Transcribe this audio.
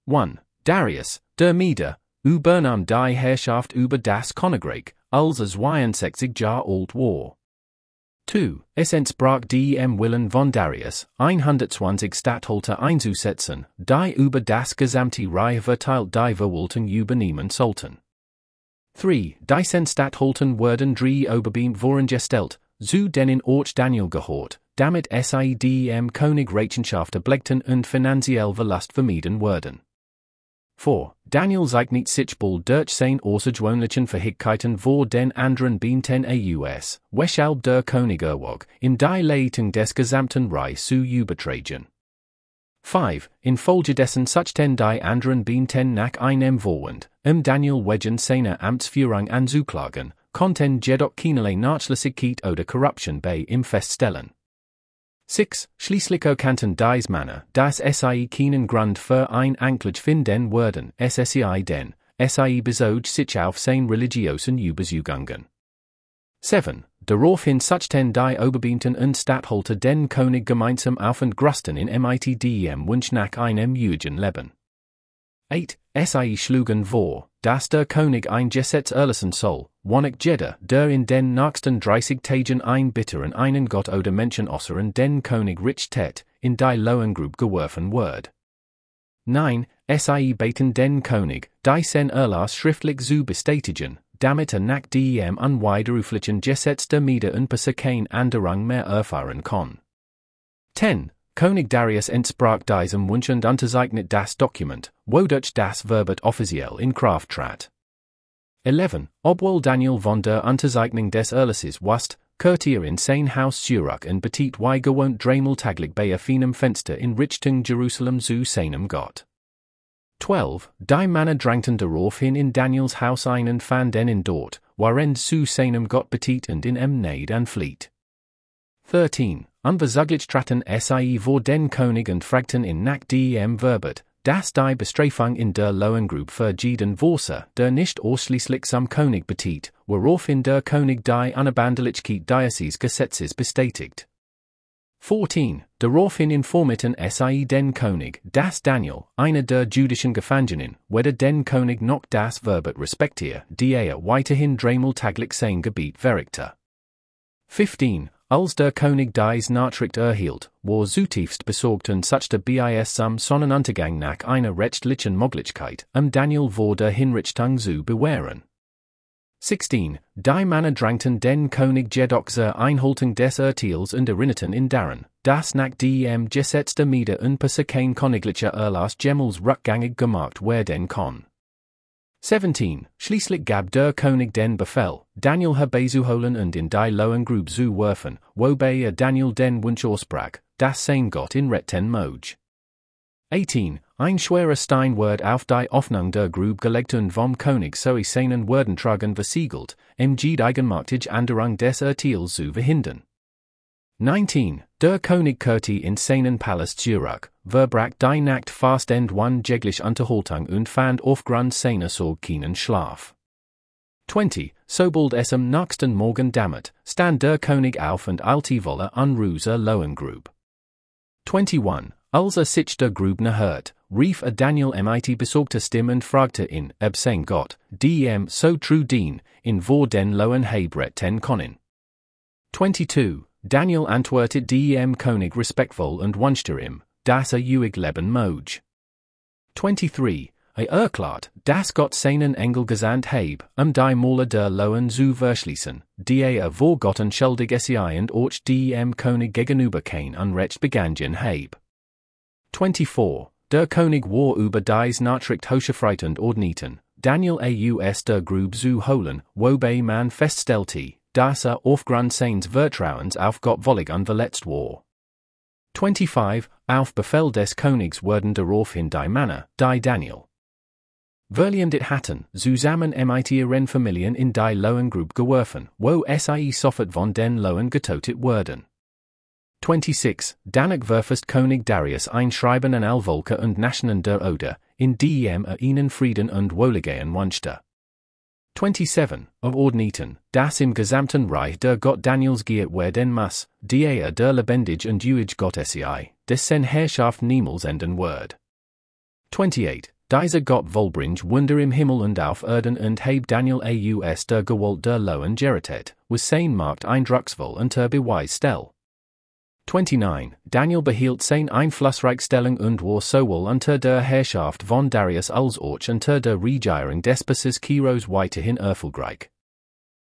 1. Darius, der Meder, Übernahm die Herrschaft über das Königreich, als es 62 Jahre alt war. 2. Es entsprach dem Willen von Darius, 120 Statthalter einzusetzen, die über das gesamte Reich verteilt die Verwaltung übernehmen sollten. 3. Die Statthaltern wurden 3 Oberbeamt vorangestellt, zu denen auch Daniel gehört, damit sie dem König Rechenschaft ablegten und finanziell Verlust vermieden wurden. 4. Daniel zeichnet sich bald durch sein außergewöhnlichen Fähigkeiten vor den anderen Beamten aus, weshalb der König erwog, in die Leitung des gesamten Reichs zu übertragen. 5. Infolgedessen suchten die anderen Beamten nach einem Vorwand, Daniel wegen seiner Amtsführung anzuklagen, konnten jedoch keinerlei Nachlässigkeit oder Korruption bei ihm feststellen. 6. Schließlich erkannten dies Männer, dass sie keinen Grund für ein Anklage finden würden, SSI denn, sie bezog sich auf sein religiösen Überzeugungen. 7. Daraufhin suchten die Oberbeamten und Statthalter den König gemeinsam auf und grüßten in dem Wunsch nach einem jüdischen Leben. 8. Sie schlugen vor, dass der König ein Gesetz erlassen soll, wonach jeder, der in den nächsten 30 Tagen ein bitteren einen Gott oder Menschen äußern den König richtet, in die Lohengrube geworfen wird. 9. Sie beten den König, sein Erlass schriftlich zu bestätigen, damit nach dem unwiderruflichen Gesetz der Meder und Perser kein Änderung mehr erfahren kann. 10. König Darius entsprach diesem Wunsch und unterzeichnet das Dokument, wodurch das Verbot offiziell in Kraft trat. 11. Obwohl Daniel von der Unterzeichnung des Erlasses wusste, kehrte in sein Haus zurück und betete wie gewohnt dreimal täglich bei offenem Fenster in Richtung Jerusalem zu seinem Gott. 12. Die Männer drängten daraufhin in Daniels Haus ein und fanden ihn dort, worin zu seinem Gott betete und in Neid anflieht. 13. Unversaglich traten sie vor den König und fragten ihn nach dem Verbot, dass die Bestrafung in der Lohengrube vergeben wurde, der nicht ausschließlich zum König betete, woraufhin der König die Unabänderlichkeit dieses Gesetzes bestätigt. 14. Daraufhin informierten sie den König, dass Daniel, einer der jüdischen Gefangenen, weder den König noch das Verbot respektiere, die weiterhin dreimal täglich sein Gebiet verrichte. 15. Als der König dies Nachricht erhielt, war zutiefst besorgt und suchte bis zum Sonnenuntergang nach einer rechtlichen Möglichkeit, Daniel vor der Hinrichtung zu bewähren. 16. Die Männer drängten den König jedoch zur Einhaltung des Urteils und erinnerten ihn daran, dass nach dem Gesetz der Meder und Perser kein königlicher Erlass jemals rückgängig gemacht werden kann. 17. Schließlich gab der König den Befehl, Daniel herbeizuholen und in die Lohengrube zu werfen, wobei Daniel den Wunsch aussprach, dass sein Gott ihn retten möge. 18. Ein schwerer Stein wird auf die Öffnung der Grube gelegt und vom König sowie seinen Würdenträgern versiegelt, die eigenmachtige Änderung des Urteils zu verhindern. 19. Der König kehrte in seinen Palast zurück, verbrach die Nacht fast ohne jegliche Unterhaltung und fand aufgrund seiner Sorge keinen Schlaf. 20. Sobald es am nächsten Morgen dämmert, stand der König auf und eilte wolle an Ruser Lohengrube. 21. Als sich der Grubner hört, rief Daniel mit besorgter Stimme und fragte ihn, ob sein Gott, dem so true dien, in wo den Lohen retten können. 22. Daniel antwortet dem König respektvoll und wünschte ihm, dass ewig leben möge. 23. Erklärt, dass Gott seinen Engel gesandt habe, die Mäler der Lohen zu verschließen, die vor Gott entschuldig sei und auch dem König gegenüber kein Unrecht begangen habe. 24. Der König war über dies Nachricht hochgefreut und ordneten, Daniel aus der Grube zu holen, wobei man feststellte, dass aufgrund seines Vertrauens auf Gott völlig unverletzt war. 25. Auf Befehl des Königs wurden daraufhin die Männer, die Daniel verleumdet hatten, zusammen mit ihren Familien in die Lohengrube geworfen, wo sie sofort von den Lohen getötet wurden. 26. Danach verfasst König Darius ein Schreiben an alle Völker und Nationen der Oder, in dem ihnen Frieden und Wohlergehen wünschte. 27. Ordneten, dass im gesamten Reich der Gott Daniels geehrt werden muss, die der lebendig und ewig Gott sei, dessen Herrschaft niemals enden wird. 28. Dieser Gott Volbringe Wunder im Himmel und auf Erden und heb Daniel aus der Gewalt der Lohen gerettet, was sein macht eindrucksvoll und beweis stell. 29. Daniel behielt sein Einflussreichstellung und war sowohl unter der Herrschaft von Darius als auch unter der Regierung des Kiros weiterhin erfolgreich.